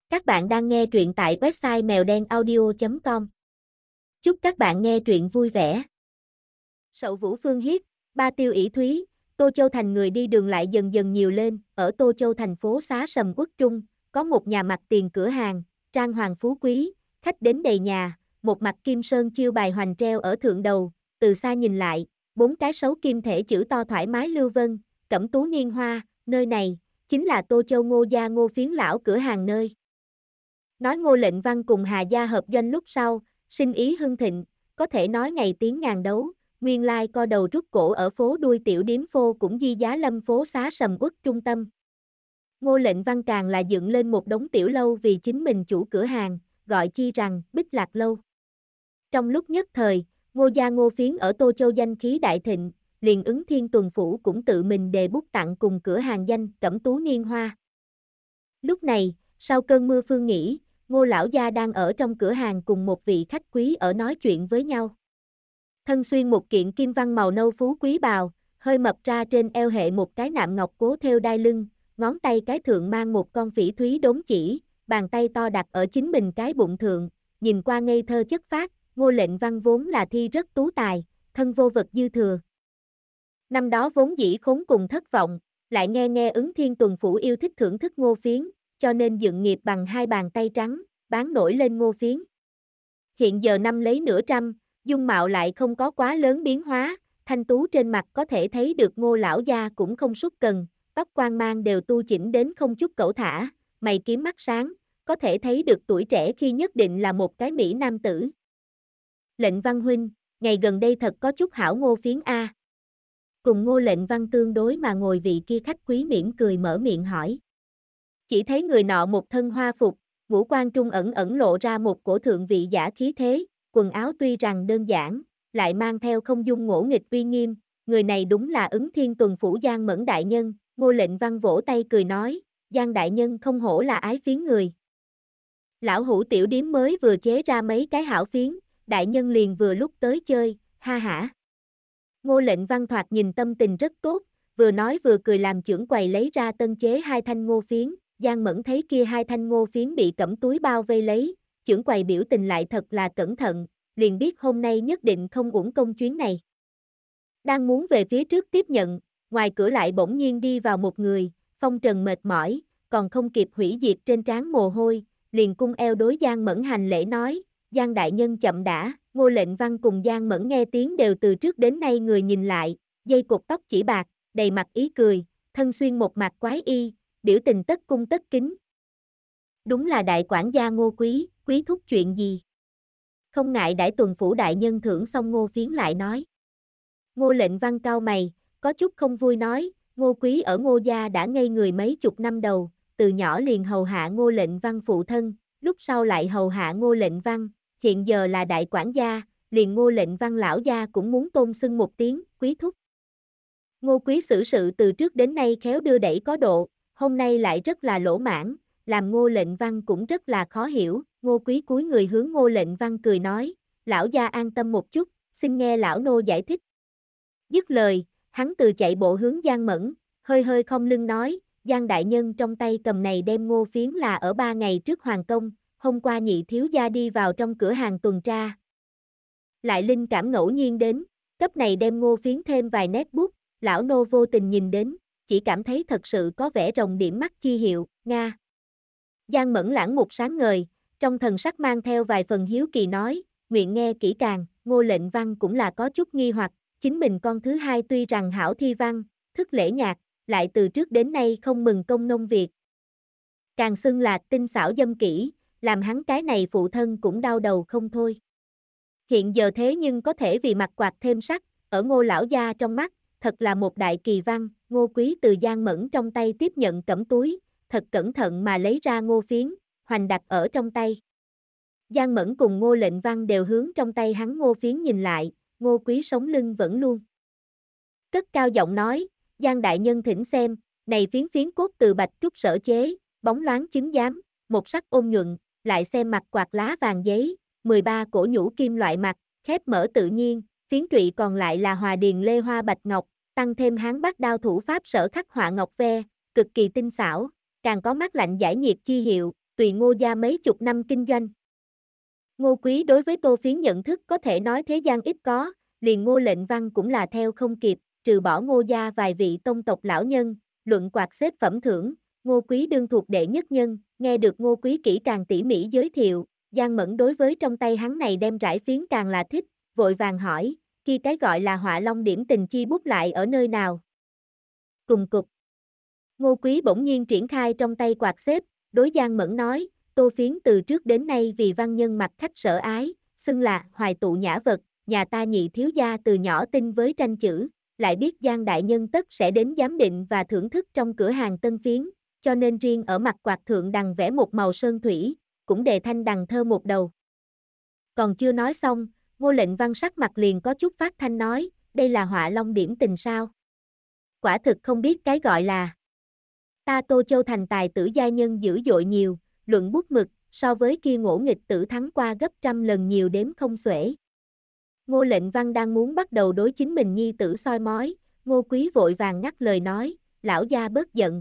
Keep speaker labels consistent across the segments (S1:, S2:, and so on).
S1: Các bạn đang nghe truyện tại website mèo đen audio.com. Chúc các bạn nghe truyện vui vẻ. Sậu Vũ Phương Hiếp, Ba Tiêu ỷ Thúy, Tô Châu Thành. Người đi đường lại dần dần nhiều lên. Ở Tô Châu thành phố Xá Sầm Uất Trung, có một nhà mặt tiền cửa hàng, trang hoàng phú quý, khách đến đầy nhà, một mặt kim sơn chiêu bài hoành treo ở thượng đầu, từ xa nhìn lại, 4 cái sấu kim thể chữ to thoải mái lưu vân, cẩm tú niên hoa, nơi này, chính là Tô Châu Ngô gia Ngô Phiến lão cửa hàng nơi. Nói Ngô Lệnh Văn cùng Hà Gia hợp doanh lúc sau, sinh ý hưng thịnh, có thể nói ngày tiếng ngàn đấu, nguyên lai co đầu rút cổ ở phố đuôi tiểu điếm phô cũng di giá lâm phố Xá Sầm Uất trung tâm. Ngô Lệnh Văn càng là dựng lên một đống tiểu lâu vì chính mình chủ cửa hàng, gọi chi rằng Bích Lạc Lâu. Trong lúc nhất thời, Ngô gia Ngô Phiến ở Tô Châu danh khí đại thịnh, liền Ứng Thiên Tuần Phủ cũng tự mình đề bút tặng cùng cửa hàng danh Cẩm Tú Niên Hoa. Lúc này, sau cơn mưa phương nghỉ, Ngô lão gia đang ở trong cửa hàng cùng một vị khách quý ở nói chuyện với nhau. Thân xuyên một kiện kim văn màu nâu phú quý bào, hơi mập ra trên eo hệ một cái nạm ngọc cố thêu đai lưng, ngón tay cái thượng mang một con phỉ thúy đốn chỉ, bàn tay to đặt ở chính mình cái bụng thượng, nhìn qua ngây thơ chất phác. Ngô Lệnh Văn vốn là thi rất tú tài, thân vô vật dư thừa. Năm đó vốn dĩ khốn cùng thất vọng, lại nghe Ứng Thiên Tuần Phủ yêu thích thưởng thức Ngô Phiến, cho nên dựng nghiệp bằng hai bàn tay trắng, bán nổi lên Ngô Phiến. Hiện giờ năm lấy nửa trăm, dung mạo lại không có quá lớn biến hóa, thanh tú trên mặt có thể thấy được Ngô lão gia cũng không sút cần, tóc quang mang đều tu chỉnh đến không chút cẩu thả, mày kiếm mắt sáng, có thể thấy được tuổi trẻ khi nhất định là một cái mỹ nam tử. Lệnh Văn huynh, ngày gần đây thật có chút hảo Ngô Phiến a. Cùng Ngô Lệnh Văn tương đối mà ngồi vị kia khách quý mỉm cười mở miệng hỏi. Chỉ thấy người nọ một thân hoa phục, ngũ quan trung ẩn ẩn lộ ra một cổ thượng vị giả khí thế, quần áo tuy rằng đơn giản, lại mang theo không dung ngỗ nghịch uy nghiêm, người này đúng là Ứng Thiên Tuần Phủ Giang Mẫn đại nhân. Ngô Lệnh Văn vỗ tay cười nói, Giang đại nhân không hổ là ái phiến người. Lão hủ tiểu điếm mới vừa chế ra mấy cái hảo phiến, đại nhân liền vừa lúc tới chơi, ha hả. Ngô Lệnh Văn thoạt nhìn tâm tình rất tốt, vừa nói vừa cười làm trưởng quầy lấy ra tân chế hai thanh ngô phiến. Giang Mẫn thấy kia hai thanh ngô phiến bị cẩm túi bao vây lấy, trưởng quầy biểu tình lại thật là cẩn thận, liền biết hôm nay nhất định không uổng công chuyến này. Đang muốn về phía trước tiếp nhận, ngoài cửa lại bỗng nhiên đi vào một người, phong trần mệt mỏi, còn không kịp hủy diệt trên trán mồ hôi, liền cung eo đối Giang Mẫn hành lễ nói, Giang đại nhân chậm đã. Ngô Lệnh Văn cùng Giang Mẫn nghe tiếng đều từ trước đến nay người nhìn lại, dây cột tóc chỉ bạc, đầy mặt ý cười, thân xuyên một mặt quái y, biểu tình tất cung tất kính. Đúng là đại quản gia Ngô quý, quý thúc chuyện gì? Không ngại Đại Tuần Phủ đại nhân thưởng xong Ngô Phiến lại nói. Ngô Lệnh Văn cau mày, có chút không vui nói, Ngô quý ở Ngô gia đã ngây người mấy chục năm đầu, từ nhỏ liền hầu hạ Ngô Lệnh Văn phụ thân, lúc sau lại hầu hạ Ngô Lệnh Văn, hiện giờ là đại quản gia, liền Ngô Lệnh Văn lão gia cũng muốn tôn xưng một tiếng, quý thúc. Ngô quý xử sự từ trước đến nay khéo đưa đẩy có độ, hôm nay lại rất là lỗ mãn, làm Ngô Lệnh Văn cũng rất là khó hiểu. Ngô quý cúi người hướng Ngô Lệnh Văn cười nói, lão gia an tâm một chút, xin nghe lão nô giải thích. Dứt lời, hắn từ chạy bộ hướng Giang Mẫn, hơi hơi không lưng nói, Giang đại nhân trong tay cầm này đem Ngô Phiến là ở 3 ngày trước hoàng công, hôm qua nhị thiếu gia đi vào trong cửa hàng tuần tra. Lại linh cảm ngẫu nhiên đến, cấp này đem Ngô Phiến thêm vài nét bút, lão nô vô tình nhìn đến, chỉ cảm thấy thật sự có vẻ rồng điểm mắt chi hiệu, nga. Giang Mẫn lãng một sáng ngời, trong thần sắc mang theo vài phần hiếu kỳ nói, nguyện nghe kỹ càng. Ngô Lệnh Văn cũng là có chút nghi hoặc, chính mình con thứ hai tuy rằng hảo thi văn, thức lễ nhạc, lại từ trước đến nay không mừng công nông việc. Càng xưng là tinh xảo dâm kỹ, làm hắn cái này phụ thân cũng đau đầu không thôi. Hiện giờ thế nhưng có thể vì mặt quạt thêm sắc, ở Ngô lão gia trong mắt, thật là một đại kỳ văn. Ngô quý từ Giang Mẫn trong tay tiếp nhận cẩm túi, thật cẩn thận mà lấy ra Ngô Phiến, hoành đặt ở trong tay. Giang Mẫn cùng Ngô Lệnh Văn đều hướng trong tay hắn Ngô Phiến nhìn lại, Ngô quý sống lưng vẫn luôn. Cất cao giọng nói, Giang đại nhân thỉnh xem, này phiến cốt từ bạch trúc sở chế, bóng loáng chứng giám, một sắc ôn nhuận, lại xem mặt quạt lá vàng giấy, 13 cổ nhũ kim loại mặt, khép mở tự nhiên, phiến trụy còn lại là hòa điền lê hoa bạch ngọc, tăng thêm Hán Bác đao thủ pháp sở khắc họa ngọc ve, cực kỳ tinh xảo, càng có mát lạnh giải nhiệt chi hiệu, tùy Ngô gia mấy chục năm kinh doanh. Ngô Quý đối với Tô Phiến nhận thức có thể nói thế gian ít có, liền Ngô Lệnh Văn cũng là theo không kịp, trừ bỏ Ngô gia vài vị tông tộc lão nhân, luận quạt xếp phẩm thưởng, Ngô Quý đương thuộc đệ nhất nhân, nghe được Ngô Quý kỹ càng tỉ mỉ giới thiệu, Giang Mẫn đối với trong tay hắn này đem rải phiến càng là thích, vội vàng hỏi, kia cái gọi là Họa Long điểm tình chi bút lại ở nơi nào? Cùng cục. Ngô Quý bỗng nhiên triển khai trong tay quạt xếp, đối Giang Mẫn nói, Tô Phiến từ trước đến nay vì văn nhân mặt khách sở ái, xưng là hoài tụ nhã vật, nhà ta nhị thiếu gia từ nhỏ tin với tranh chữ, lại biết Giang đại nhân tất sẽ đến giám định và thưởng thức trong cửa hàng Tân Phiến, cho nên riêng ở mặt quạt thượng đằng vẽ một màu sơn thủy, cũng đề thanh đằng thơ một đầu. Còn chưa nói xong, Ngô Lệnh Văn sắc mặt liền có chút phát thanh nói, đây là Họa Long điểm tình sao? Quả thực không biết cái gọi là. Ta Tô Châu thành tài tử gia nhân dữ dội nhiều, luận bút mực, so với kia ngỗ nghịch tử thắng qua gấp trăm lần nhiều đếm không xuể. Ngô Lệnh Văn đang muốn bắt đầu đối chính mình nhi tử soi mói, Ngô Quý vội vàng ngắt lời nói, lão gia bớt giận.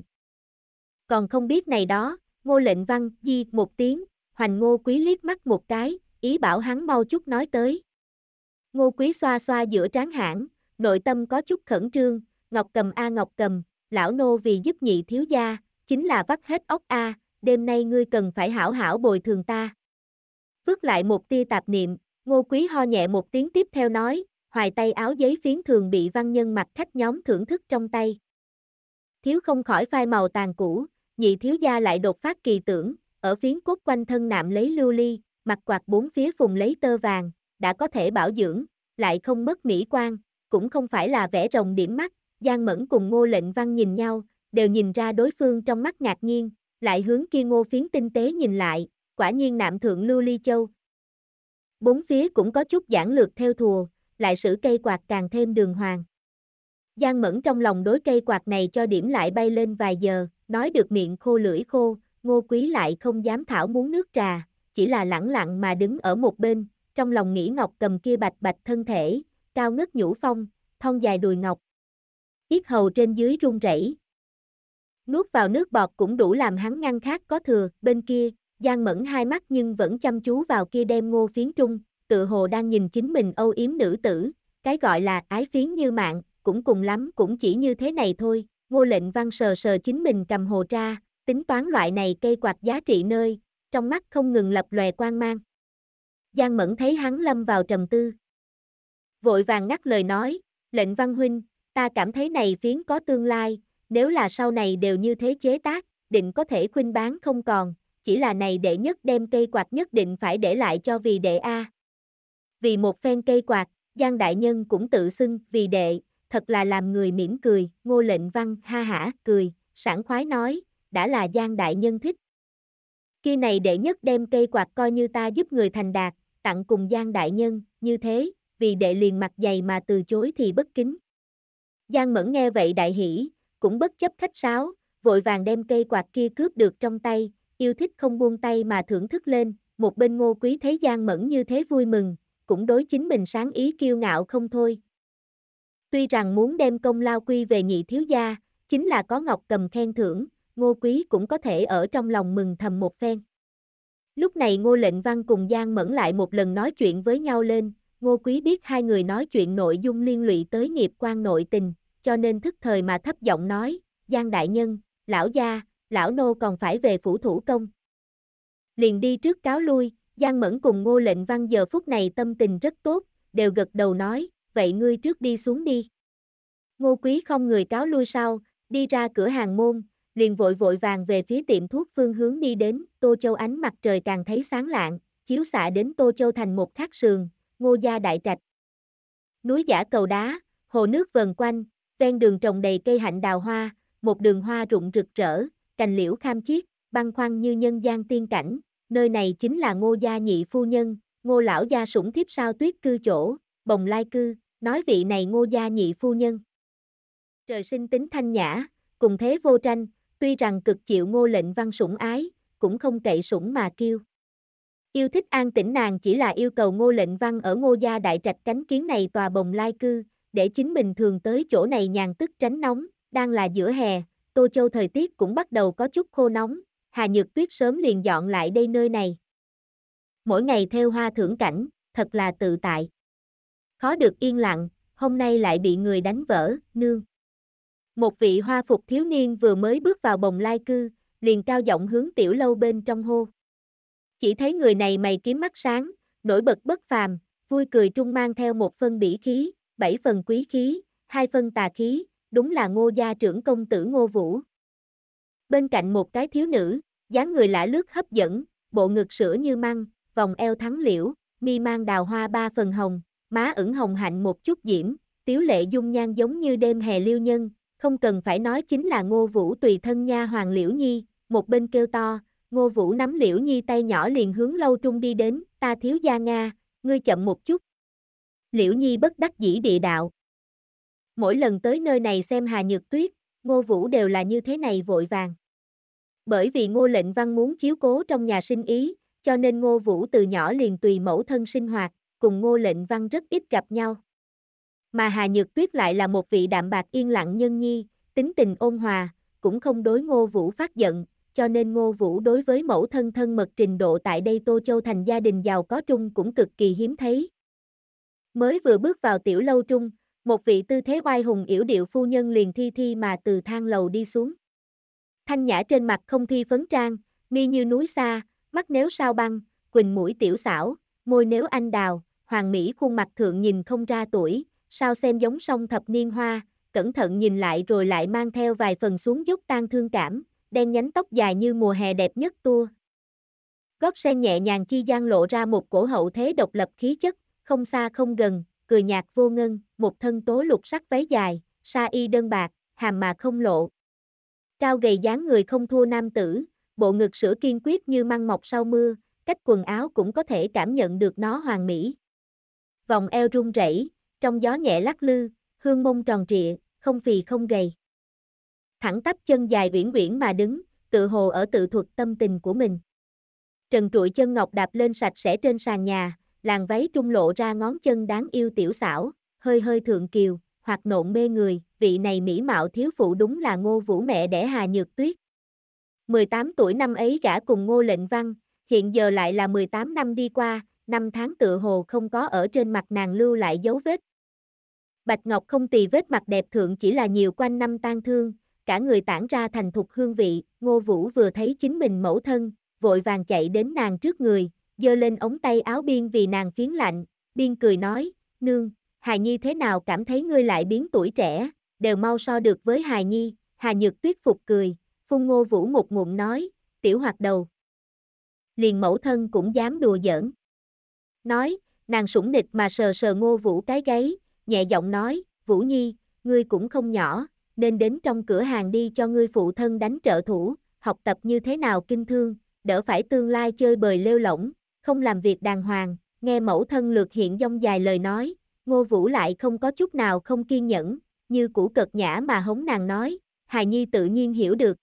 S1: Còn không biết này đó, Ngô Lệnh Văn di một tiếng, hoành Ngô Quý liếc mắt một cái, ý bảo hắn mau chút nói tới. Ngô Quý xoa xoa giữa trán hãn, nội tâm có chút khẩn trương, Ngọc Cầm a Ngọc Cầm, lão nô vì giúp nhị thiếu gia, chính là vắt hết óc a, đêm nay ngươi cần phải hảo hảo bồi thường ta. Vứt lại một tia tạp niệm, Ngô Quý ho nhẹ một tiếng tiếp theo nói, hoài tay áo giấy phiến thường bị văn nhân mặt khách nhóm thưởng thức trong tay. Thiếu không khỏi phai màu tàn cũ, nhị thiếu gia lại đột phát kỳ tưởng, ở phiến cốt quanh thân nạm lấy lưu ly, mặt quạt bốn phía phùng lấy tơ vàng, đã có thể bảo dưỡng, lại không mất mỹ quan, cũng không phải là vẽ rồng điểm mắt. Giang Mẫn cùng Ngô Lệnh Văn nhìn nhau, đều nhìn ra đối phương trong mắt ngạc nhiên, lại hướng kia Ngô phiến tinh tế nhìn lại, quả nhiên nạm thượng lưu ly châu. Bốn phía cũng có chút giản lược theo thùa, lại sử cây quạt càng thêm đường hoàng. Giang Mẫn trong lòng đối cây quạt này cho điểm lại bay lên vài giờ, nói được miệng khô lưỡi khô, Ngô Quý lại không dám thảo muốn nước trà, chỉ là lẳng lặng mà đứng ở một bên, trong lòng nghĩ Ngọc Cầm kia bạch bạch thân thể, cao ngất nhũ phong, thon dài đùi ngọc. Yết hầu trên dưới run rẩy. Nuốt vào nước bọt cũng đủ làm hắn ngăn khát có thừa, bên kia, Giang Mẫn hai mắt nhưng vẫn chăm chú vào kia đem Ngô phiến trung, tự hồ đang nhìn chính mình âu yếm nữ tử, cái gọi là ái phiến như mạng, cũng cùng lắm cũng chỉ như thế này thôi. Ngô Lệnh Văn sờ sờ chính mình cầm hồ tra, tính toán loại này cây quạt giá trị nơi, trong mắt không ngừng lập lòe quang mang. Giang Mẫn thấy hắn lâm vào trầm tư, vội vàng ngắt lời nói, Lệnh Văn huynh, ta cảm thấy này phiến có tương lai, nếu là sau này đều như thế chế tác, định có thể khuynh bán không còn, chỉ là này đệ nhất đem cây quạt nhất định phải để lại cho vì đệ A. Vì một phen cây quạt, Giang đại nhân cũng tự xưng vì đệ, thật là làm người mỉm cười, Ngô Lệnh Văn ha hả cười, sảng khoái nói, đã là Giang đại nhân thích. Khi này đệ nhất đem cây quạt coi như ta giúp người thành đạt, tặng cùng Giang đại nhân, như thế, vì đệ liền mặt dày mà từ chối thì bất kính. Giang Mẫn nghe vậy đại hỉ, cũng bất chấp khách sáo, vội vàng đem cây quạt kia cướp được trong tay, yêu thích không buông tay mà thưởng thức lên, một bên Ngô Quý thấy Giang Mẫn như thế vui mừng, cũng đối chính mình sáng ý kiêu ngạo không thôi. Tuy rằng muốn đem công lao quy về nhị thiếu gia, chính là có Ngọc Cầm khen thưởng, Ngô Quý cũng có thể ở trong lòng mừng thầm một phen. Lúc này Ngô Lệnh Văn cùng Giang Mẫn lại một lần nói chuyện với nhau lên, Ngô Quý biết hai người nói chuyện nội dung liên lụy tới nghiệp quan nội tình, cho nên thức thời mà thấp giọng nói, Giang đại nhân, lão gia, lão nô còn phải về phủ thủ công. Liền đi trước cáo lui, Giang Mẫn cùng Ngô Lệnh Văn giờ phút này tâm tình rất tốt, đều gật đầu nói, vậy ngươi trước đi xuống đi. Ngô Quý không người cáo lui sau, đi ra cửa hàng môn, liền vội vội vàng về phía tiệm thuốc phương hướng đi đến, Tô Châu ánh mặt trời càng thấy sáng lạng, chiếu xạ đến Tô Châu thành một thác sườn, Ngô gia đại trạch. Núi giả cầu đá, hồ nước vần quanh, ven đường trồng đầy cây hạnh đào hoa, một đường hoa rụng rực rỡ, cành liễu kham chiết, băng khoăn như nhân gian tiên cảnh, nơi này chính là Ngô gia nhị phu nhân, Ngô lão gia sủng thiếp sao tuyết cư chỗ, bồng lai cư, nói vị này Ngô gia nhị phu nhân. Trời sinh tính thanh nhã, cùng thế vô tranh, tuy rằng cực chịu Ngô Lệnh Văn sủng ái, cũng không cậy sủng mà kiêu. Yêu thích an tĩnh nàng chỉ là yêu cầu Ngô Lệnh Văn ở Ngô gia đại trạch cánh kiến này tòa bồng lai cư, để chính mình thường tới chỗ này nhàn tức tránh nóng, đang là giữa hè, Tô Châu thời tiết cũng bắt đầu có chút khô nóng, Hà Nhược Tuyết sớm liền dọn lại đây nơi này. Mỗi ngày theo hoa thưởng cảnh, thật là tự tại. Khó được yên lặng, hôm nay lại bị người đánh vỡ, nương. Một vị hoa phục thiếu niên vừa mới bước vào bồng lai cư, liền cao giọng hướng tiểu lâu bên trong hô. Chỉ thấy người này mày kiếm mắt sáng, nổi bật bất phàm, vui cười trung mang theo một phân bỉ khí, 7 phần quý khí, 2 phân tà khí, đúng là Ngô gia trưởng công tử Ngô Vũ. Bên cạnh một cái thiếu nữ, dáng người lả lướt hấp dẫn, bộ ngực sữa như măng, vòng eo thắng liễu, mi mang đào hoa 3 phần hồng, má ửng hồng hạnh một chút diễm, tiếu lệ dung nhan giống như đêm hè liêu nhân, không cần phải nói chính là Ngô Vũ tùy thân nha hoàng Liễu Nhi, một bên kêu to, Ngô Vũ nắm Liễu Nhi tay nhỏ liền hướng lâu trung đi đến, ta thiếu gia Nga, ngươi chậm một chút. Liễu Nhi bất đắc dĩ địa đạo. Mỗi lần tới nơi này xem Hà Nhược Tuyết, Ngô Vũ đều là như thế này vội vàng. Bởi vì Ngô Lệnh Văn muốn chiếu cố trong nhà sinh ý, cho nên Ngô Vũ từ nhỏ liền tùy mẫu thân sinh hoạt, cùng Ngô Lệnh Văn rất ít gặp nhau. Mà Hà Nhược Tuyết lại là một vị đạm bạc yên lặng nhân nhi, tính tình ôn hòa, cũng không đối Ngô Vũ phát giận, cho nên Ngô Vũ đối với mẫu thân thân mật trình độ tại đây Tô Châu thành gia đình giàu có trung cũng cực kỳ hiếm thấy. Mới vừa bước vào tiểu lâu trung, một vị tư thế oai hùng yểu điệu phu nhân liền thi thi mà từ thang lầu đi xuống. Thanh nhã trên mặt không thi phấn trang, mi như núi xa, mắt nếu sao băng, quỳnh mũi tiểu xảo, môi nếu anh đào, hoàng mỹ khuôn mặt thượng nhìn không ra tuổi, sao xem giống song thập niên hoa, cẩn thận nhìn lại rồi lại mang theo vài phần xuống dốc tan thương cảm, đen nhánh tóc dài như mùa hè đẹp nhất tua. Gót sen nhẹ nhàng chi gian lộ ra một cổ hậu thế độc lập khí chất, không xa không gần, cười nhạt vô ngân, một thân tố lục sắc váy dài, sa y đơn bạc, hàm mà không lộ. Cao gầy dáng người không thua nam tử, bộ ngực sữa kiên quyết như măng mọc sau mưa, cách quần áo cũng có thể cảm nhận được nó hoàn mỹ. Vòng eo rung rẩy, trong gió nhẹ lắc lư, hương mông tròn trịa, không phì không gầy. Thẳng tắp chân dài uyển uyển mà đứng, tự hồ ở tự thuật tâm tình của mình. Trần trụi chân ngọc đạp lên sạch sẽ trên sàn nhà, làn váy trung lộ ra ngón chân đáng yêu tiểu xảo, hơi hơi thượng kiều, hoặc nộn mê người, vị này mỹ mạo thiếu phụ đúng là Ngô Vũ mẹ đẻ Hà Nhược Tuyết. 18 tuổi năm ấy gả cùng Ngô Lệnh Văn, hiện giờ lại là 18 năm đi qua, năm tháng tựa hồ không có ở trên mặt nàng lưu lại dấu vết. Bạch Ngọc không tì vết mặt đẹp thượng chỉ là nhiều quanh năm tang thương, cả người tản ra thành thục hương vị, Ngô Vũ vừa thấy chính mình mẫu thân, vội vàng chạy đến nàng trước người, giơ lên ống tay áo biên vì nàng phiến lạnh, biên cười nói, nương, Hài Nhi thế nào cảm thấy ngươi lại biến tuổi trẻ, đều mau so được với Hài Nhi, Hà Nhược Tuyết phục cười, phun Ngô Vũ một ngụm nói, tiểu hoạt đầu. Liền mẫu thân cũng dám đùa giỡn. Nói, nàng sủng nịch mà sờ sờ Ngô Vũ cái gáy, nhẹ giọng nói, Vũ Nhi, ngươi cũng không nhỏ, nên đến trong cửa hàng đi cho ngươi phụ thân đánh trợ thủ, học tập như thế nào kinh thương, đỡ phải tương lai chơi bời lêu lỏng, không làm việc đàng hoàng, nghe mẫu thân lược hiện dông dài lời nói, Ngô Vũ lại không có chút nào không kiên nhẫn, như cũ cợt nhã mà hống nàng nói, Hài Nhi tự nhiên hiểu được.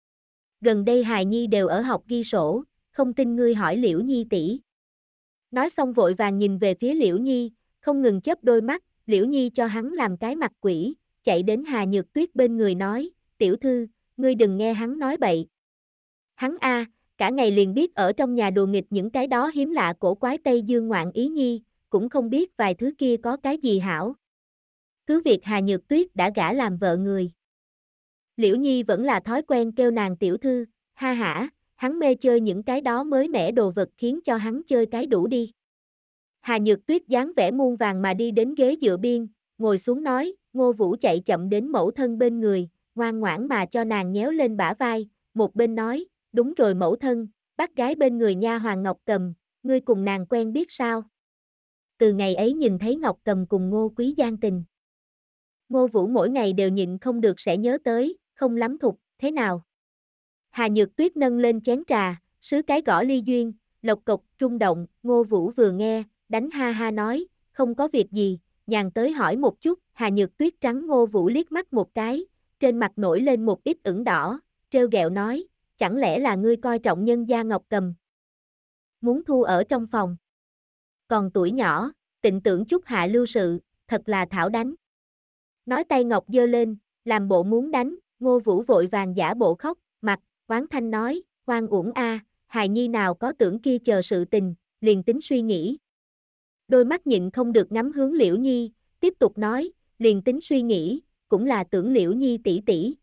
S1: Gần đây Hài Nhi đều ở học ghi sổ, không tin ngươi hỏi Liễu Nhi tỷ. Nói xong vội vàng nhìn về phía Liễu Nhi, không ngừng chớp đôi mắt, Liễu Nhi cho hắn làm cái mặt quỷ, chạy đến Hà Nhược Tuyết bên người nói, tiểu thư, ngươi đừng nghe hắn nói bậy. Hắn cả ngày liền biết ở trong nhà đùa nghịch những cái đó hiếm lạ cổ quái Tây Dương ngoạn ý nhi, cũng không biết vài thứ kia có cái gì hảo. Cứ việc Hà Nhược Tuyết đã gả làm vợ người. Liễu Nhi vẫn là thói quen kêu nàng tiểu thư, ha hả, hắn mê chơi những cái đó mới mẻ đồ vật khiến cho hắn chơi cái đủ đi. Hà Nhược Tuyết dáng vẻ muôn vàng mà đi đến ghế dựa biên, ngồi xuống nói, Ngô Vũ chạy chậm đến mẫu thân bên người, ngoan ngoãn mà cho nàng nhéo lên bả vai, một bên nói, đúng rồi mẫu thân, bác gái bên người nha hoàng Ngọc Cầm, ngươi cùng nàng quen biết sao? Từ ngày ấy nhìn thấy Ngọc Cầm cùng Ngô Quý gian tình. Ngô Vũ mỗi ngày đều nhịn không được sẽ nhớ tới, không lắm thục, thế nào? Hà Nhược Tuyết nâng lên chén trà, sứ cái gõ ly duyên, lộc cộc, rung động, Ngô Vũ vừa nghe, đánh ha ha nói, không có việc gì, nhàn tới hỏi một chút, Hà Nhược Tuyết trắng Ngô Vũ liếc mắt một cái, trên mặt nổi lên một ít ửng đỏ, trêu ghẹo nói, chẳng lẽ là ngươi coi trọng nhân gia Ngọc Cầm? Muốn thu ở trong phòng. Còn tuổi nhỏ, tịnh tưởng chút hạ lưu sự, thật là thảo đánh. Nói tay Ngọc giơ lên, làm bộ muốn đánh, Ngô Vũ vội vàng giả bộ khóc, mặt, oán thanh nói, Hoan uổng a, hài nhi nào có tưởng kia chờ sự tình, liền tính suy nghĩ. Đôi mắt nhịn không được ngắm hướng Liễu Nhi, tiếp tục nói, liền tính suy nghĩ, cũng là tưởng Liễu Nhi tỷ tỷ,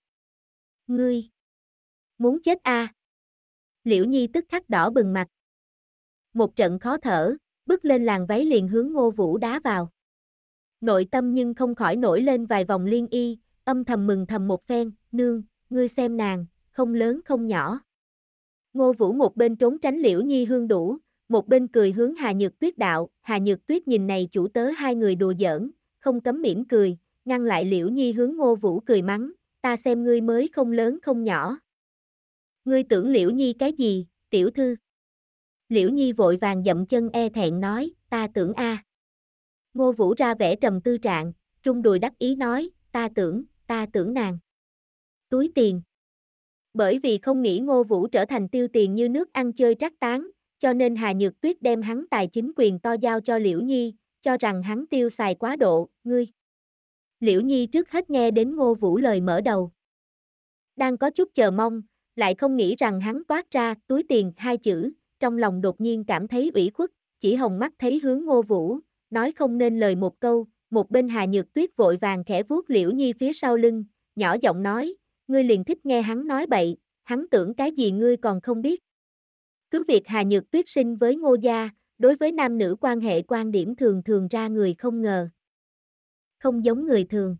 S1: ngươi, muốn chết a. Liễu Nhi tức khắc đỏ bừng mặt. Một trận khó thở, bước lên làn váy liền hướng Ngô Vũ đá vào. Nội tâm nhưng không khỏi nổi lên vài vòng liên y, âm thầm mừng thầm một phen, nương, ngươi xem nàng, không lớn không nhỏ. Ngô Vũ một bên trốn tránh Liễu Nhi hương đủ, một bên cười hướng Hà Nhược Tuyết đạo, Hà Nhược Tuyết nhìn này chủ tớ hai người đùa giỡn, không cấm mỉm cười, ngăn lại Liễu Nhi hướng Ngô Vũ cười mắng, ta xem ngươi mới không lớn không nhỏ. Ngươi tưởng Liễu Nhi cái gì, tiểu thư? Liễu Nhi vội vàng dậm chân e thẹn nói, ta tưởng a. Ngô Vũ ra vẻ trầm tư trạng, trung đùi đắc ý nói, ta tưởng nàng. Túi tiền. Bởi vì không nghĩ Ngô Vũ trở thành tiêu tiền như nước ăn chơi trác tán, cho nên Hà Nhược Tuyết đem hắn tài chính quyền to giao cho Liễu Nhi, cho rằng hắn tiêu xài quá độ, ngươi. Liễu Nhi trước hết nghe đến Ngô Vũ lời mở đầu. Đang có chút chờ mong, lại không nghĩ rằng hắn toát ra túi tiền hai chữ, trong lòng đột nhiên cảm thấy ủy khuất, chỉ hồng mắt thấy hướng Ngô Vũ, nói không nên lời một câu, một bên Hà Nhược Tuyết vội vàng khẽ vuốt Liễu Nhi phía sau lưng, nhỏ giọng nói, ngươi liền thích nghe hắn nói bậy, hắn tưởng cái gì ngươi còn không biết. Cứ việc Hà Nhược Tuyết sinh với Ngô gia, đối với nam nữ quan hệ quan điểm thường thường ra người không ngờ. Không giống người thường.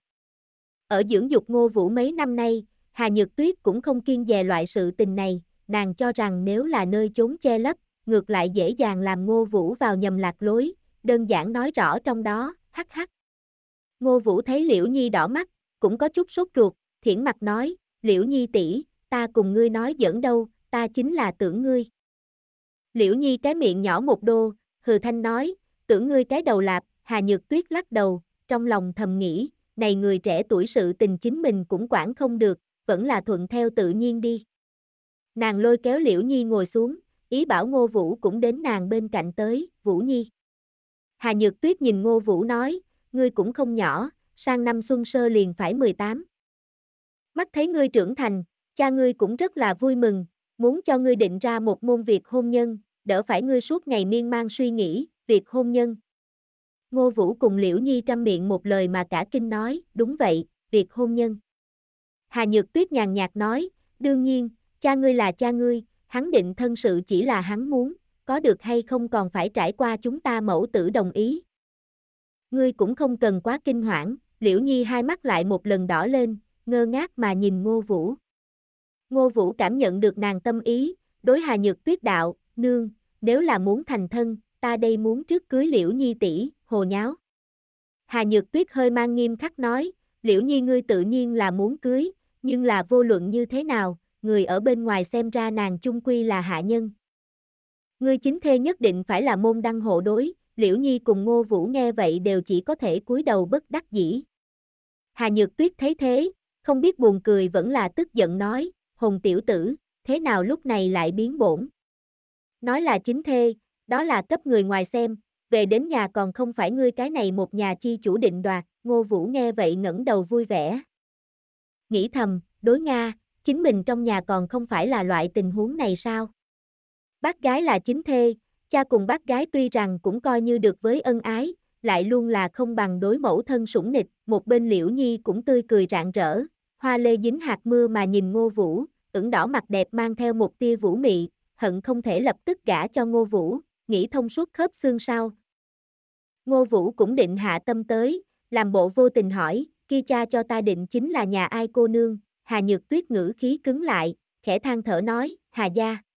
S1: Ở dưỡng dục Ngô Vũ mấy năm nay, Hà Nhược Tuyết cũng không kiêng dè loại sự tình này, nàng cho rằng nếu là nơi chốn che lấp, ngược lại dễ dàng làm Ngô Vũ vào nhầm lạc lối, đơn giản nói rõ trong đó, hắc hắc. Ngô Vũ thấy Liễu Nhi đỏ mắt, cũng có chút sốt ruột, thiển mặt nói, Liễu Nhi tỷ, ta cùng ngươi nói giỡn đâu, ta chính là tưởng ngươi. Liễu Nhi cái miệng nhỏ một đô, hừ thanh nói, tưởng ngươi cái đầu lạp, Hà Nhược Tuyết lắc đầu, trong lòng thầm nghĩ, này người trẻ tuổi sự tình chính mình cũng quản không được, vẫn là thuận theo tự nhiên đi. Nàng lôi kéo Liễu Nhi ngồi xuống, ý bảo Ngô Vũ cũng đến nàng bên cạnh tới, Vũ Nhi. Hà Nhược Tuyết nhìn Ngô Vũ nói, ngươi cũng không nhỏ, sang năm xuân sơ liền phải 18. Mắt thấy ngươi trưởng thành, cha ngươi cũng rất là vui mừng, muốn cho ngươi định ra một môn việc hôn nhân, đỡ phải ngươi suốt ngày miên man suy nghĩ, việc hôn nhân. Ngô Vũ cùng Liễu Nhi trăm miệng một lời mà cả kinh nói, đúng vậy, việc hôn nhân. Hà Nhược Tuyết nhàn nhạt nói, đương nhiên, cha ngươi là cha ngươi, hắn định thân sự chỉ là hắn muốn, có được hay không còn phải trải qua chúng ta mẫu tử đồng ý. Ngươi cũng không cần quá kinh hoảng, Liễu Nhi hai mắt lại một lần đỏ lên, ngơ ngác mà nhìn Ngô Vũ. Ngô Vũ cảm nhận được nàng tâm ý, đối Hà Nhược Tuyết đạo, nương, nếu là muốn thành thân, ta đây muốn trước cưới Liễu Nhi tỷ, hồ nháo. Hà Nhược Tuyết hơi mang nghiêm khắc nói, Liễu Nhi ngươi tự nhiên là muốn cưới, nhưng là vô luận như thế nào, người ở bên ngoài xem ra nàng chung quy là hạ nhân. Ngươi chính thê nhất định phải là môn đăng hộ đối, Liễu Nhi cùng Ngô Vũ nghe vậy đều chỉ có thể cúi đầu bất đắc dĩ. Hà Nhược Tuyết thấy thế, không biết buồn cười vẫn là tức giận nói, Hồng tiểu tử, thế nào lúc này lại biến bổn. Nói là chính thê, đó là cấp người ngoài xem, về đến nhà còn không phải ngươi cái này một nhà chi chủ định đoạt, Ngô Vũ nghe vậy ngẩng đầu vui vẻ. Nghĩ thầm, đối Nga, chính mình trong nhà còn không phải là loại tình huống này sao? Bác gái là chính thê, cha cùng bác gái tuy rằng cũng coi như được với ân ái, lại luôn là không bằng đối mẫu thân sủng nịch, một bên Liễu Nhi cũng tươi cười rạng rỡ, hoa lê dính hạt mưa mà nhìn Ngô Vũ, ửng đỏ mặt đẹp mang theo một tia vũ mị, hận không thể lập tức gả cho Ngô Vũ, nghĩ thông suốt khớp xương sau. Ngô Vũ cũng định hạ tâm tới, làm bộ vô tình hỏi, kia cha cho ta định chính là nhà ai cô nương, Hà Nhược Tuyết ngữ khí cứng lại, khẽ than thở nói, Hà gia.